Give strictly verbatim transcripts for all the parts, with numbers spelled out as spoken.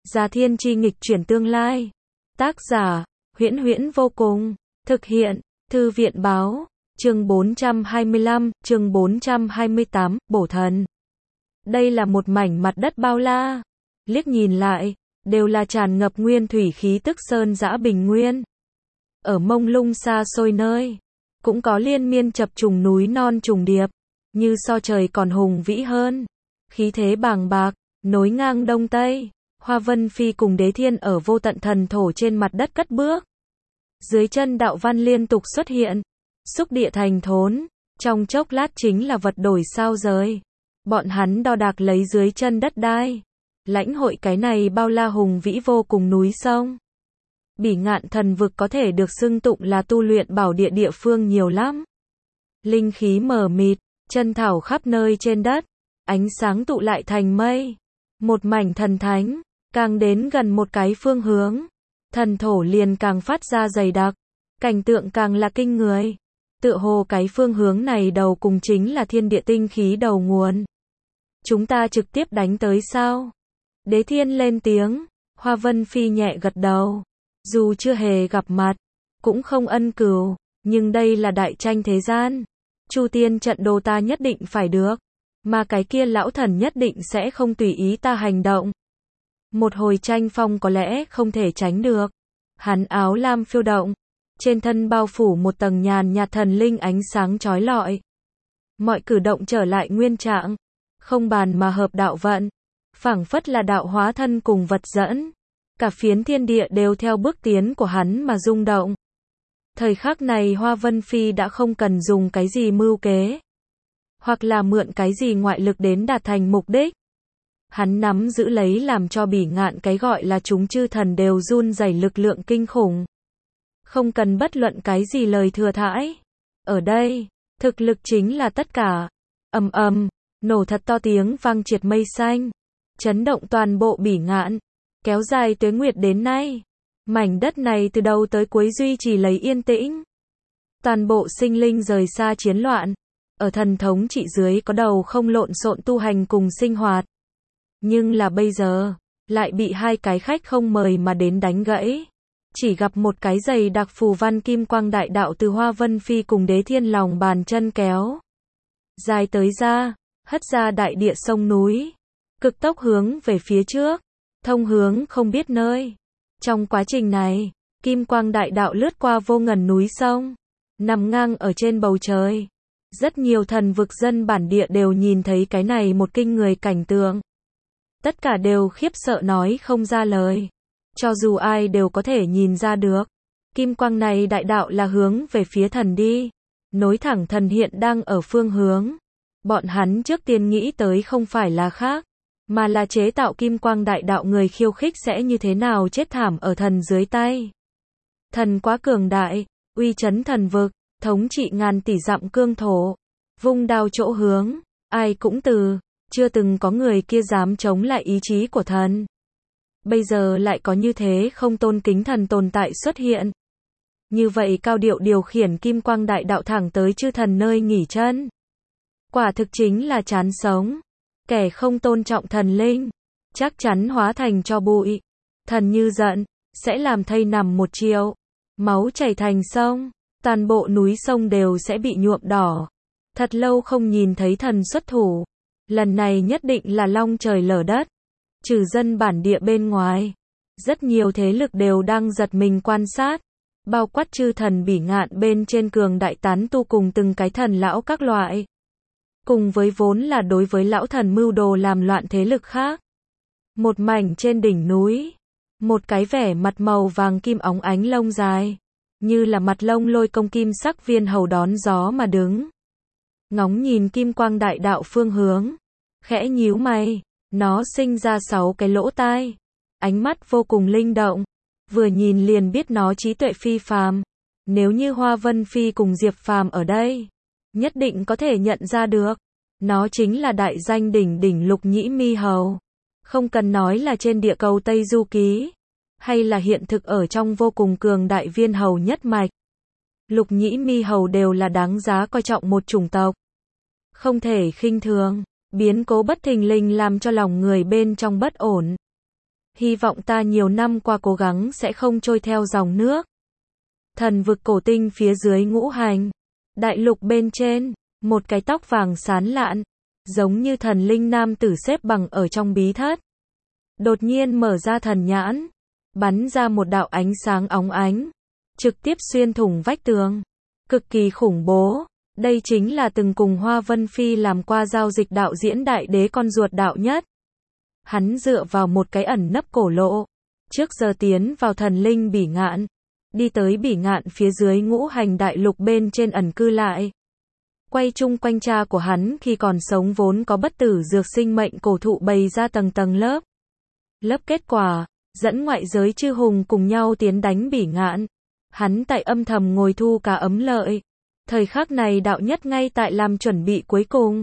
Gia Thiên chi nghịch chuyển tương lai. Tác giả, Huyễn Huyễn vô cùng. Thực hiện, Thư viện báo. Chương bốn trăm hai mươi lăm, chương bốn trăm hai mươi tám, bổ thần. Đây là một mảnh mặt đất bao la. Liếc nhìn lại, đều là tràn ngập nguyên thủy khí tức sơn dã bình nguyên. Ở mông lung xa xôi nơi, cũng có liên miên chập trùng núi non trùng điệp, như so trời còn hùng vĩ hơn. Khí thế bàng bạc, nối ngang đông tây. Hoa Vân Phi cùng Đế Thiên ở vô tận thần thổ trên mặt đất cất bước. Dưới chân đạo văn liên tục xuất hiện, xúc địa thành thốn, trong chốc lát chính là vật đổi sao rời. Bọn hắn đo đạc lấy dưới chân đất đai, lãnh hội cái này bao la hùng vĩ vô cùng núi sông. Bỉ Ngạn thần vực có thể được xưng tụng là tu luyện bảo địa địa phương nhiều lắm. Linh khí mờ mịt, chân thảo khắp nơi trên đất, ánh sáng tụ lại thành mây. Một mảnh thần thánh, càng đến gần một cái phương hướng, thần thổ liền càng phát ra dày đặc, cảnh tượng càng là kinh người. Tựa hồ cái phương hướng này đầu cùng chính là thiên địa tinh khí đầu nguồn. Chúng ta trực tiếp đánh tới sao? Đế Thiên lên tiếng, Hoa Vân Phi nhẹ gật đầu. Dù chưa hề gặp mặt, cũng không ân cừu, nhưng đây là đại tranh thế gian. Chu tiên trận đồ ta nhất định phải được, mà cái kia lão thần nhất định sẽ không tùy ý ta hành động. Một hồi tranh phong có lẽ không thể tránh được. Hắn áo lam phiêu động, trên thân bao phủ một tầng nhàn nhạt thần linh ánh sáng chói lọi. Mọi cử động trở lại nguyên trạng, không bàn mà hợp đạo vận, phảng phất là đạo hóa thân cùng vật dẫn. Cả phiến thiên địa đều theo bước tiến của hắn mà rung động. Thời khắc này Hoa Vân Phi đã không cần dùng cái gì mưu kế, hoặc là mượn cái gì ngoại lực đến đạt thành mục đích. Hắn nắm giữ lấy làm cho Bỉ Ngạn cái gọi là chúng chư thần đều run rẩy lực lượng kinh khủng. Không cần bất luận cái gì lời thừa thãi. Ở đây, thực lực chính là tất cả. Ầm ầm, nổ thật to tiếng vang triệt mây xanh, chấn động toàn bộ Bỉ Ngạn, kéo dài tuế nguyệt đến nay. Mảnh đất này từ đầu tới cuối duy trì lấy yên tĩnh. Toàn bộ sinh linh rời xa chiến loạn, ở thần thống trị dưới có đầu không lộn xộn tu hành cùng sinh hoạt. Nhưng là bây giờ, lại bị hai cái khách không mời mà đến đánh gãy. Chỉ gặp một cái giày đặc phù văn kim quang đại đạo từ Hoa Vân Phi cùng Đế Thiên lòng bàn chân kéo dài tới ra, hất ra đại địa sông núi, cực tốc hướng về phía trước, thông hướng không biết nơi. Trong quá trình này, kim quang đại đạo lướt qua vô ngần núi sông, nằm ngang ở trên bầu trời. Rất nhiều thần vực dân bản địa đều nhìn thấy cái này một kinh người cảnh tượng. Tất cả đều khiếp sợ nói không ra lời. Cho dù ai đều có thể nhìn ra được, kim quang này đại đạo là hướng về phía thần đi, nối thẳng thần hiện đang ở phương hướng. Bọn hắn trước tiên nghĩ tới không phải là khác, mà là chế tạo kim quang đại đạo người khiêu khích sẽ như thế nào chết thảm ở thần dưới tay. Thần quá cường đại, uy chấn thần vực, thống trị ngàn tỷ dặm cương thổ, vung đao chỗ hướng, ai cũng từ, chưa từng có người kia dám chống lại ý chí của thần. Bây giờ lại có như thế không tôn kính thần tồn tại xuất hiện. Như vậy cao điệu điều khiển kim quang đại đạo thẳng tới chư thần nơi nghỉ chân. Quả thực chính là chán sống. Kẻ không tôn trọng thần linh, chắc chắn hóa thành tro bụi. Thần như giận, sẽ làm thây nằm một triệu, máu chảy thành sông, toàn bộ núi sông đều sẽ bị nhuộm đỏ. Thật lâu không nhìn thấy thần xuất thủ, lần này nhất định là long trời lở đất. Trừ dân bản địa bên ngoài, rất nhiều thế lực đều đang giật mình quan sát, bao quát chư thần Bỉ Ngạn bên trên cường đại tán tu cùng từng cái thần lão các loại. Cùng với vốn là đối với lão thần mưu đồ làm loạn thế lực khác. Một mảnh trên đỉnh núi, một cái vẻ mặt màu vàng kim óng ánh lông dài, như là mặt lông lôi công kim sắc viên hầu đón gió mà đứng. Ngóng nhìn kim quang đại đạo phương hướng, khẽ nhíu mày, nó sinh ra sáu cái lỗ tai, ánh mắt vô cùng linh động, vừa nhìn liền biết nó trí tuệ phi phàm. Nếu như Hoa Vân Phi cùng Diệp Phàm ở đây, nhất định có thể nhận ra được, nó chính là đại danh đỉnh đỉnh Lục Nhĩ Mi Hầu. Không cần nói là trên địa cầu Tây Du Ký, hay là hiện thực ở trong vô cùng cường đại viên hầu nhất mạch. Lục Nhĩ Mi Hầu đều là đáng giá coi trọng một chủng tộc. Không thể khinh thường, biến cố bất thình lình làm cho lòng người bên trong bất ổn. Hy vọng ta nhiều năm qua cố gắng sẽ không trôi theo dòng nước. Thần vực cổ tinh phía dưới ngũ hành. Đại lục bên trên, một cái tóc vàng sán lạn, giống như thần linh nam tử xếp bằng ở trong bí thất. Đột nhiên mở ra thần nhãn, bắn ra một đạo ánh sáng óng ánh, trực tiếp xuyên thủng vách tường. Cực kỳ khủng bố. Đây chính là từng cùng Hoa Vân Phi làm qua giao dịch đạo diễn đại đế con ruột đạo nhất. Hắn dựa vào một cái ẩn nấp cổ lộ, trước giờ tiến vào thần linh bỉ ngạn, đi tới bỉ ngạn phía dưới ngũ hành đại lục bên trên ẩn cư lại. Quay chung quanh cha của hắn khi còn sống vốn có bất tử dược sinh mệnh cổ thụ bày ra tầng tầng lớp. Lớp kết quả, dẫn ngoại giới chư hùng cùng nhau tiến đánh bỉ ngạn. Hắn tại âm thầm ngồi thu cả ấm lợi. Thời khắc này đạo nhất ngay tại làm chuẩn bị cuối cùng.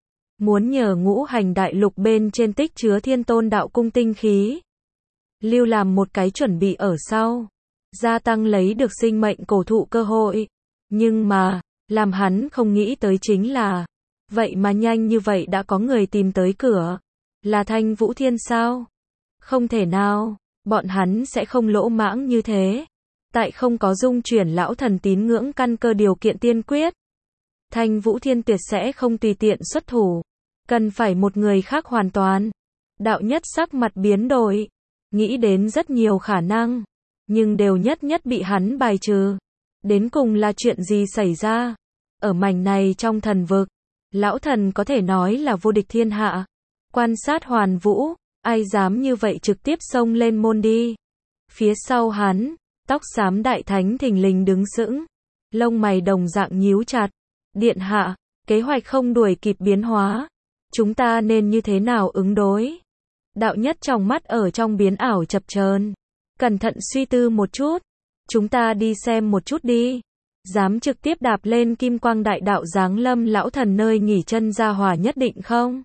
Muốn nhờ ngũ hành đại lục bên trên tích chứa thiên tôn đạo cung tinh khí. Lưu làm một cái chuẩn bị ở sau. Gia tăng lấy được sinh mệnh cổ thụ cơ hội. Nhưng mà, làm hắn không nghĩ tới chính là, vậy mà nhanh như vậy đã có người tìm tới cửa. Là Thanh Vũ Thiên sao? Không thể nào, bọn hắn sẽ không lỗ mãng như thế. Tại không có dung chuyển lão thần tín ngưỡng căn cơ điều kiện tiên quyết. Thanh Vũ Thiên tuyệt sẽ không tùy tiện xuất thủ. Cần phải một người khác hoàn toàn. Đạo nhất sắc mặt biến đổi. Nghĩ đến rất nhiều khả năng. Nhưng đều nhất nhất bị hắn bài trừ. Đến cùng là chuyện gì xảy ra? Ở mảnh này trong thần vực, lão thần có thể nói là vô địch thiên hạ. Quan sát hoàn vũ, ai dám như vậy trực tiếp xông lên môn đi. Phía sau hắn, tóc xám đại thánh thình lình đứng sững. Lông mày đồng dạng nhíu chặt. Điện hạ, kế hoạch không đuổi kịp biến hóa. Chúng ta nên như thế nào ứng đối? Đạo nhất trong mắt ở trong biến ảo chập chờn. Cẩn thận suy tư một chút. Chúng ta đi xem một chút đi. Dám trực tiếp đạp lên kim quang đại đạo giáng lâm lão thần nơi nghỉ chân gia hỏa nhất định không?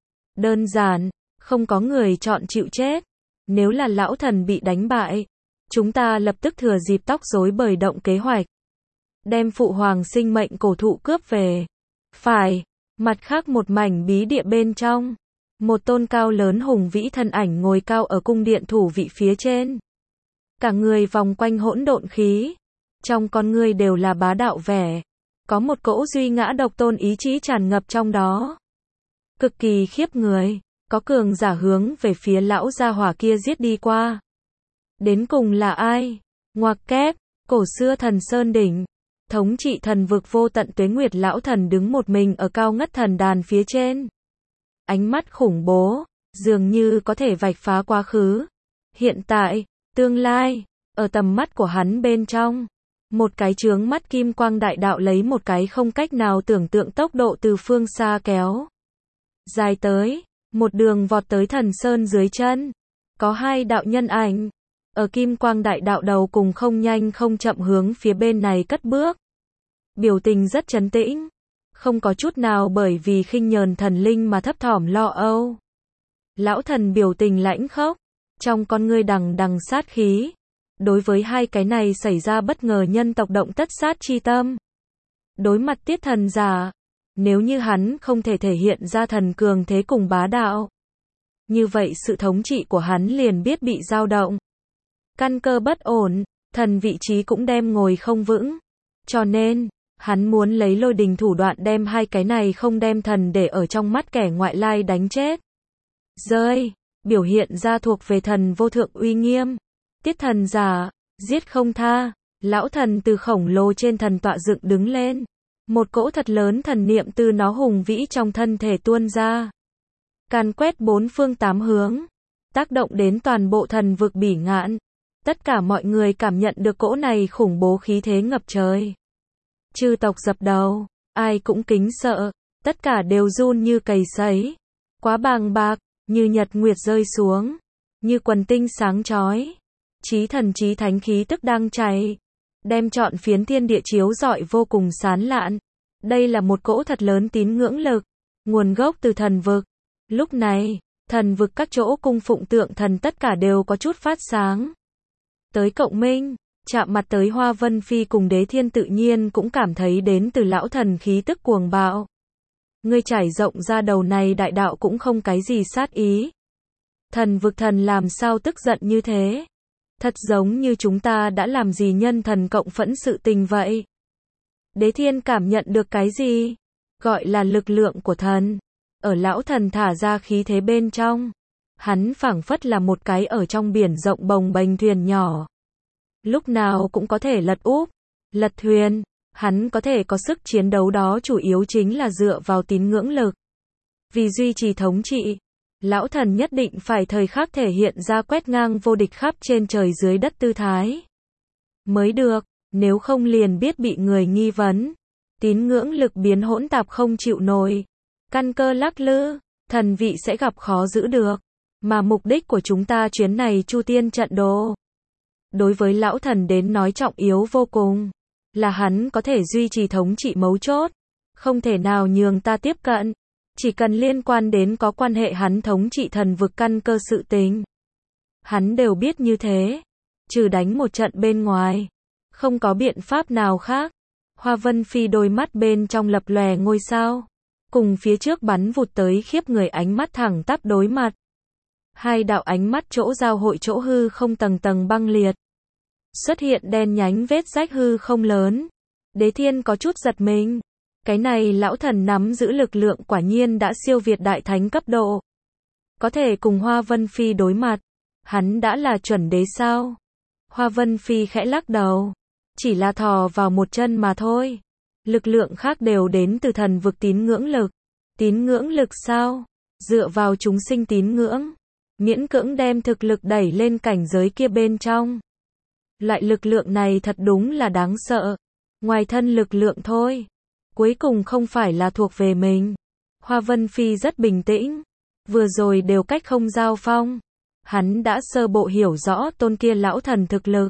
Đơn giản, không có người chọn chịu chết. Nếu là lão thần bị đánh bại, chúng ta lập tức thừa dịp tóc rối bời động kế hoạch. Đem phụ hoàng sinh mệnh cổ thụ cướp về. Phải, mặt khác một mảnh bí địa bên trong. Một tôn cao lớn hùng vĩ thân ảnh ngồi cao ở cung điện thủ vị phía trên. Cả người vòng quanh hỗn độn khí. Trong con người đều là bá đạo vẻ. Có một cỗ duy ngã độc tôn ý chí tràn ngập trong đó. Cực kỳ khiếp người. Có cường giả hướng về phía lão gia hỏa kia giết đi qua. Đến cùng là ai? Ngoặc kép, cổ xưa thần sơn đỉnh. Thống trị thần vực vô tận tuế nguyệt lão thần đứng một mình ở cao ngất thần đàn phía trên. Ánh mắt khủng bố, dường như có thể vạch phá quá khứ. Hiện tại, tương lai, ở tầm mắt của hắn bên trong. Một cái chướng mắt kim quang đại đạo lấy một cái không cách nào tưởng tượng tốc độ từ phương xa kéo. Dài tới, một đường vọt tới thần sơn dưới chân. Có hai đạo nhân ảnh. Ở kim quang đại đạo đầu cùng không nhanh không chậm hướng phía bên này cất bước. Biểu tình rất trấn tĩnh. Không có chút nào bởi vì khinh nhờn thần linh mà thấp thỏm lo âu. Lão thần biểu tình lãnh khốc. Trong con ngươi đằng đằng sát khí. Đối với hai cái này xảy ra bất ngờ nhân tộc động tất sát chi tâm. Đối mặt tiết thần giả. Nếu như hắn không thể thể hiện ra thần cường thế cùng bá đạo. Như vậy sự thống trị của hắn liền biết bị dao động. Căn cơ bất ổn, thần vị trí cũng đem ngồi không vững. Cho nên, hắn muốn lấy lôi đình thủ đoạn đem hai cái này không đem thần để ở trong mắt kẻ ngoại lai đánh chết. Rơi, biểu hiện ra thuộc về thần vô thượng uy nghiêm. Tiết thần giả, giết không tha, lão thần từ khổng lồ trên thần tọa dựng đứng lên. Một cỗ thật lớn thần niệm từ nó hùng vĩ trong thân thể tuôn ra. Càn quét bốn phương tám hướng, tác động đến toàn bộ thần vực bỉ ngạn. Tất cả mọi người cảm nhận được cỗ này khủng bố khí thế ngập trời. Chư tộc dập đầu, ai cũng kính sợ, tất cả đều run như cầy sấy. Quá bàng bạc, như nhật nguyệt rơi xuống, như quần tinh sáng chói. Chí thần chí thánh khí tức đang cháy, đem trọn phiến thiên địa chiếu rọi vô cùng sán lạn. Đây là một cỗ thật lớn tín ngưỡng lực, nguồn gốc từ thần vực. Lúc này, thần vực các chỗ cung phụng tượng thần tất cả đều có chút phát sáng. Tới cộng minh, chạm mặt tới Hoa Vân Phi cùng Đế Thiên tự nhiên cũng cảm thấy đến từ lão thần khí tức cuồng bạo. Ngươi trải rộng ra đầu này đại đạo cũng không cái gì sát ý. Thần vực thần làm sao tức giận như thế? Thật giống như chúng ta đã làm gì nhân thần cộng phẫn sự tình vậy. Đế thiên cảm nhận được cái gì? Gọi là lực lượng của thần. Ở lão thần thả ra khí thế bên trong. Hắn phảng phất là một cái ở trong biển rộng bồng bềnh thuyền nhỏ. Lúc nào cũng có thể lật úp, lật thuyền. Hắn có thể có sức chiến đấu đó chủ yếu chính là dựa vào tín ngưỡng lực. Vì duy trì thống trị, lão thần nhất định phải thời khắc thể hiện ra quét ngang vô địch khắp trên trời dưới đất tư thái. Mới được, nếu không liền biết bị người nghi vấn. Tín ngưỡng lực biến hỗn tạp không chịu nổi. Căn cơ lắc lư, thần vị sẽ gặp khó giữ được. Mà mục đích của chúng ta chuyến này chu tiên trận đồ. Đối với lão thần đến nói trọng yếu vô cùng. Là hắn có thể duy trì thống trị mấu chốt. Không thể nào nhường ta tiếp cận. Chỉ cần liên quan đến có quan hệ hắn thống trị thần vực căn cơ sự tình. Hắn đều biết như thế. Trừ đánh một trận bên ngoài. Không có biện pháp nào khác. Hoa Vân Phi đôi mắt bên trong lập lòe ngôi sao. Cùng phía trước bắn vụt tới khiếp người ánh mắt thẳng tắp đối mặt. Hai đạo ánh mắt chỗ giao hội chỗ hư không tầng tầng băng liệt. Xuất hiện đen nhánh vết rách hư không lớn. Đế thiên có chút giật mình. Cái này lão thần nắm giữ lực lượng quả nhiên đã siêu việt đại thánh cấp độ. Có thể cùng Hoa Vân Phi đối mặt. Hắn đã là chuẩn đế sao? Hoa Vân Phi khẽ lắc đầu. Chỉ là thò vào một chân mà thôi. Lực lượng khác đều đến từ thần vực tín ngưỡng lực. Tín ngưỡng lực sao? Dựa vào chúng sinh tín ngưỡng. Miễn cưỡng đem thực lực đẩy lên cảnh giới kia bên trong. Loại lực lượng này thật đúng là đáng sợ. Ngoài thân lực lượng thôi. Cuối cùng không phải là thuộc về mình. Hoa Vân Phi rất bình tĩnh. Vừa rồi đều cách không giao phong. Hắn đã sơ bộ hiểu rõ tôn kia lão thần thực lực.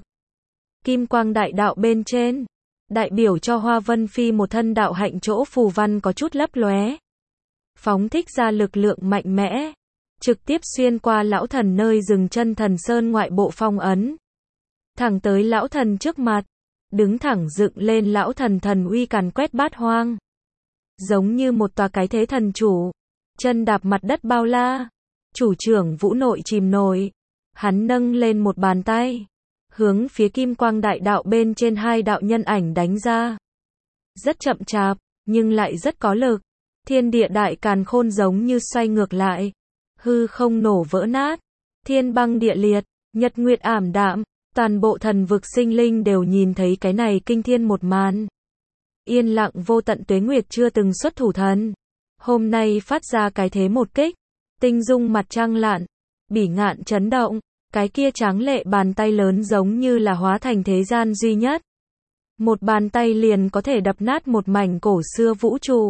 Kim quang đại đạo bên trên. Đại biểu cho Hoa Vân Phi một thân đạo hạnh chỗ phù văn có chút lấp lóe. Phóng thích ra lực lượng mạnh mẽ. Trực tiếp xuyên qua lão thần nơi dừng chân thần sơn ngoại bộ phong ấn. Thẳng tới lão thần trước mặt. Đứng thẳng dựng lên lão thần thần uy càn quét bát hoang. Giống như một tòa cái thế thần chủ. Chân đạp mặt đất bao la. Chủ trưởng vũ nội chìm nổi. Hắn nâng lên một bàn tay. Hướng phía kim quang đại đạo bên trên hai đạo nhân ảnh đánh ra. Rất chậm chạp, nhưng lại rất có lực. Thiên địa đại càn khôn giống như xoay ngược lại. Hư không nổ vỡ nát. Thiên băng địa liệt, nhật nguyệt ảm đạm. Toàn bộ thần vực sinh linh đều nhìn thấy cái này kinh thiên một màn. Yên lặng vô tận tuế nguyệt chưa từng xuất thủ thần. Hôm nay phát ra cái thế một kích. Tinh dung mặt trăng lạn. Bỉ ngạn chấn động. Cái kia tráng lệ bàn tay lớn giống như là hóa thành thế gian duy nhất. Một bàn tay liền có thể đập nát một mảnh cổ xưa vũ trụ.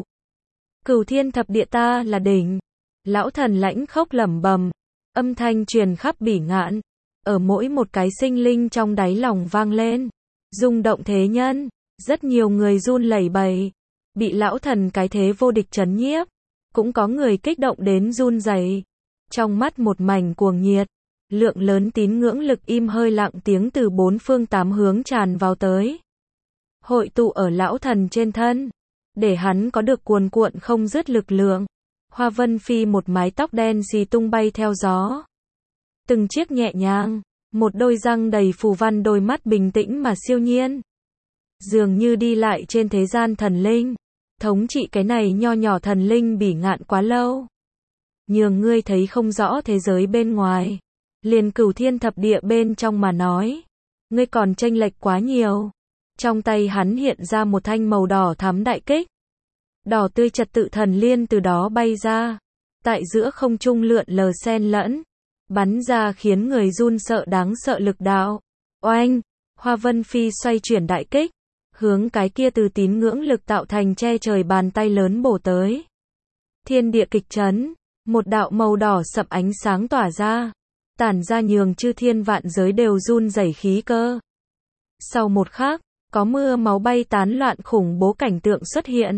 Cửu thiên thập địa ta là đỉnh. Lão thần lãnh khốc lẩm bẩm. Âm thanh truyền khắp bỉ ngạn. Ở mỗi một cái sinh linh trong đáy lòng vang lên. Rung động thế nhân. Rất nhiều người run lẩy bẩy. Bị lão thần cái thế vô địch trấn nhiếp. Cũng có người kích động đến run rẩy. Trong mắt một mảnh cuồng nhiệt. Lượng lớn tín ngưỡng lực im hơi lặng tiếng từ bốn phương tám hướng tràn vào tới. Hội tụ ở lão thần trên thân. Để hắn có được cuồn cuộn không dứt lực lượng. Hoa Vân Phi một mái tóc đen xì tung bay theo gió. Từng chiếc nhẹ nhàng. Một đôi răng đầy phù văn đôi mắt bình tĩnh mà siêu nhiên. Dường như đi lại trên thế gian thần linh. Thống trị cái này nho nhỏ thần linh bỉ ngạn quá lâu. Nhường ngươi thấy không rõ thế giới bên ngoài. Liền cửu thiên thập địa bên trong mà nói. Ngươi còn chênh lệch quá nhiều. Trong tay hắn hiện ra một thanh màu đỏ thắm đại kích. Đỏ tươi trật tự thần liên từ đó bay ra. Tại giữa không trung lượn lờ xen lẫn. Bắn ra khiến người run sợ đáng sợ lực đạo. Oanh! Hoa Vân Phi xoay chuyển đại kích. Hướng cái kia từ tín ngưỡng lực tạo thành che trời bàn tay lớn bổ tới. Thiên địa kịch chấn. Một đạo màu đỏ sậm ánh sáng tỏa ra. Tản ra nhường chư thiên vạn giới đều run rẩy khí cơ. Sau một khắc, có mưa máu bay tán loạn khủng bố cảnh tượng xuất hiện.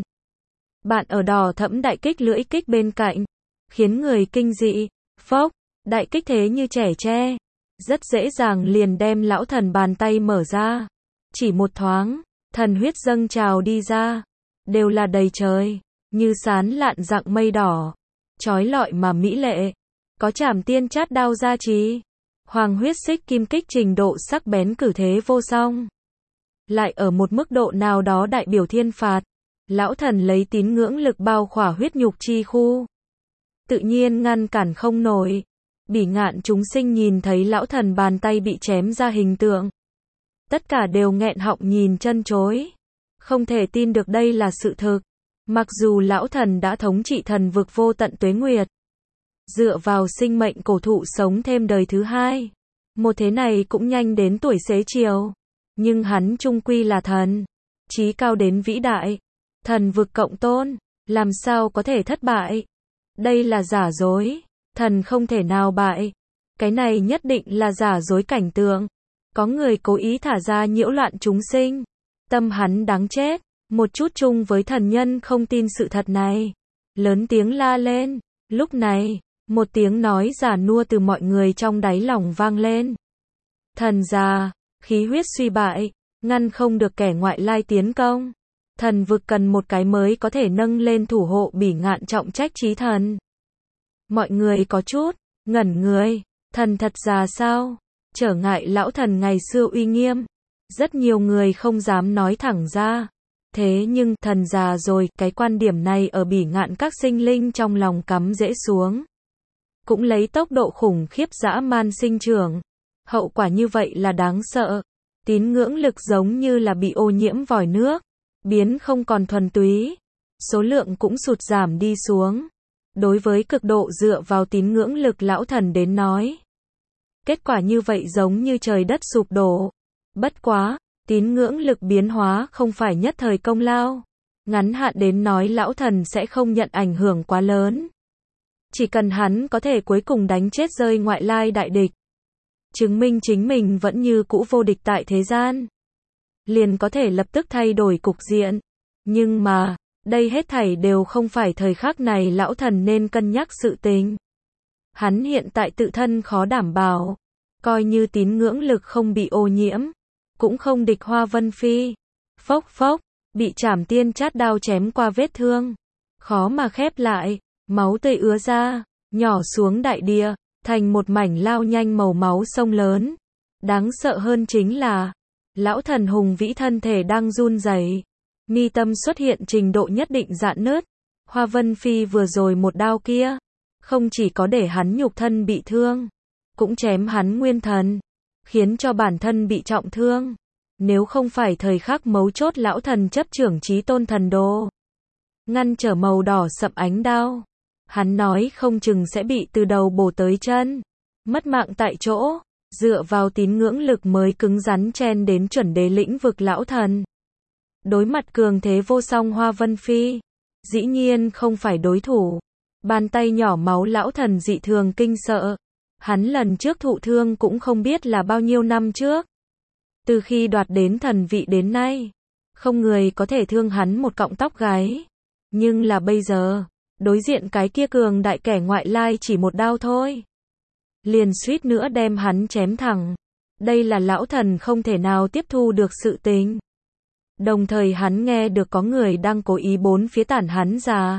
Bạn ở đỏ thẫm đại kích lưỡi kích bên cạnh, khiến người kinh dị. Phốc, đại kích thế như trẻ tre, rất dễ dàng liền đem lão thần bàn tay mở ra. Chỉ một thoáng, thần huyết dâng trào đi ra, đều là đầy trời, như sán lạn dạng mây đỏ, chói lọi mà mỹ lệ. có trảm tiên chát đao gia trì. Hoàng huyết xích kim kích trình độ sắc bén cử thế vô song. Lại ở một mức độ nào đó đại biểu thiên phạt. Lão thần lấy tín ngưỡng lực bao khỏa huyết nhục chi khu. Tự nhiên ngăn cản không nổi. Bỉ ngạn chúng sinh nhìn thấy lão thần bàn tay bị chém ra hình tượng. Tất cả đều nghẹn họng nhìn chân chối. Không thể tin được đây là sự thực. Mặc dù lão thần đã thống trị thần vực vô tận tuế nguyệt. Dựa vào sinh mệnh cổ thụ sống thêm đời thứ hai. Một thế này cũng nhanh đến tuổi xế chiều. Nhưng hắn trung quy là thần. Chí cao đến vĩ đại. Thần vực cộng tôn. Làm sao có thể thất bại? Đây là giả dối. Thần không thể nào bại. Cái này nhất định là giả dối cảnh tượng. Có người cố ý thả ra nhiễu loạn chúng sinh. Tâm hắn đáng chết. Một chút chung với thần nhân không tin sự thật này. Lớn tiếng la lên. Lúc này, một tiếng nói già nua từ mọi người trong đáy lòng vang lên. Thần già, khí huyết suy bại, ngăn không được kẻ ngoại lai tiến công. Thần vực cần một cái mới có thể nâng lên thủ hộ bỉ ngạn trọng trách chí thần. Mọi người có chút ngẩn người, thần thật già sao? Trở ngại lão thần ngày xưa uy nghiêm. Rất nhiều người không dám nói thẳng ra. Thế nhưng, thần già rồi, cái quan điểm này ở bỉ ngạn các sinh linh trong lòng cắm rễ xuống. Cũng lấy tốc độ khủng khiếp dã man sinh trưởng. Hậu quả như vậy là đáng sợ. Tín ngưỡng lực giống như là bị ô nhiễm vòi nước. Biến không còn thuần túy. Số lượng cũng sụt giảm đi xuống. Đối với cực độ dựa vào tín ngưỡng lực lão thần đến nói. Kết quả như vậy giống như trời đất sụp đổ. Bất quá, tín ngưỡng lực biến hóa không phải nhất thời công lao. Ngắn hạn đến nói lão thần sẽ không nhận ảnh hưởng quá lớn. Chỉ cần hắn có thể cuối cùng đánh chết rơi ngoại lai đại địch. Chứng minh chính mình vẫn như cũ vô địch tại thế gian. Liền có thể lập tức thay đổi cục diện. Nhưng mà, đây hết thảy đều không phải thời khắc này lão thần nên cân nhắc sự tình. Hắn hiện tại tự thân khó đảm bảo. Coi như tín ngưỡng lực không bị ô nhiễm. Cũng không địch Hoa Vân Phi. Phốc phốc, bị trảm tiên chát đao chém qua vết thương. Khó mà khép lại, máu tươi ứa ra, nhỏ xuống đại địa, thành một mảnh lao nhanh màu máu sông lớn. Đáng sợ hơn chính là, lão thần hùng vĩ thân thể đang run rẩy, mi tâm xuất hiện trình độ nhất định rạn nứt. Hoa Vân Phi vừa rồi một đao kia, không chỉ có để hắn nhục thân bị thương, cũng chém hắn nguyên thần, khiến cho bản thân bị trọng thương. Nếu không phải thời khắc mấu chốt lão thần chấp trưởng chí tôn thần đồ, ngăn trở màu đỏ sậm ánh đao, hắn nói không chừng sẽ bị từ đầu bổ tới chân, mất mạng tại chỗ. Dựa vào tín ngưỡng lực mới cứng rắn chen đến chuẩn đế lĩnh vực lão thần. Đối mặt cường thế vô song Hoa Vân Phi, dĩ nhiên không phải đối thủ. Bàn tay nhỏ máu lão thần dị thường kinh sợ. Hắn lần trước thụ thương cũng không biết là bao nhiêu năm trước. Từ khi đoạt đến thần vị đến nay, không người có thể thương hắn một cọng tóc gáy. Nhưng là bây giờ, đối diện cái kia cường đại kẻ ngoại lai chỉ một đao thôi, liền suýt nữa đem hắn chém thẳng. Đây là lão thần không thể nào tiếp thu được sự tình. Đồng thời hắn nghe được có người đang cố ý bốn phía tản hắn ra.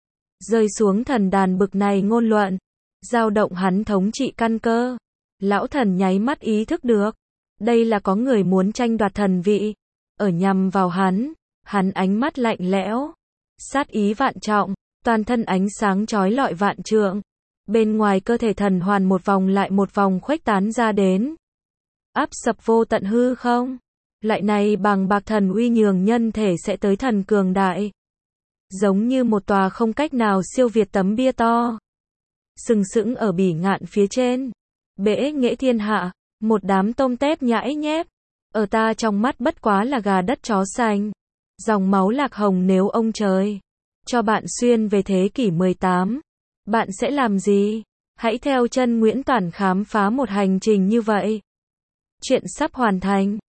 Rơi xuống thần đàn bực này ngôn luận, dao động hắn thống trị căn cơ. Lão thần nháy mắt ý thức được, đây là có người muốn tranh đoạt thần vị, ở nhằm vào hắn. Hắn ánh mắt lạnh lẽo, sát ý vạn trọng, toàn thân ánh sáng chói lọi vạn trượng. Bên ngoài cơ thể thần hoàn một vòng lại một vòng khuếch tán ra đến, áp sập vô tận hư không. Lại này bằng bạc thần uy nhường nhân thể sẽ tới thần cường đại, giống như một tòa không cách nào siêu việt tấm bia to, sừng sững ở bỉ ngạn phía trên, bẽ nghệ thiên hạ. Một đám tôm tép nhãi nhép, ở ta trong mắt bất quá là gà đất chó sành. Dòng máu lạc hồng, nếu ông trời cho bạn xuyên về thế kỷ mười tám, bạn sẽ làm gì? Hãy theo chân Nguyễn Toản khám phá một hành trình như vậy. Chuyện sắp hoàn thành.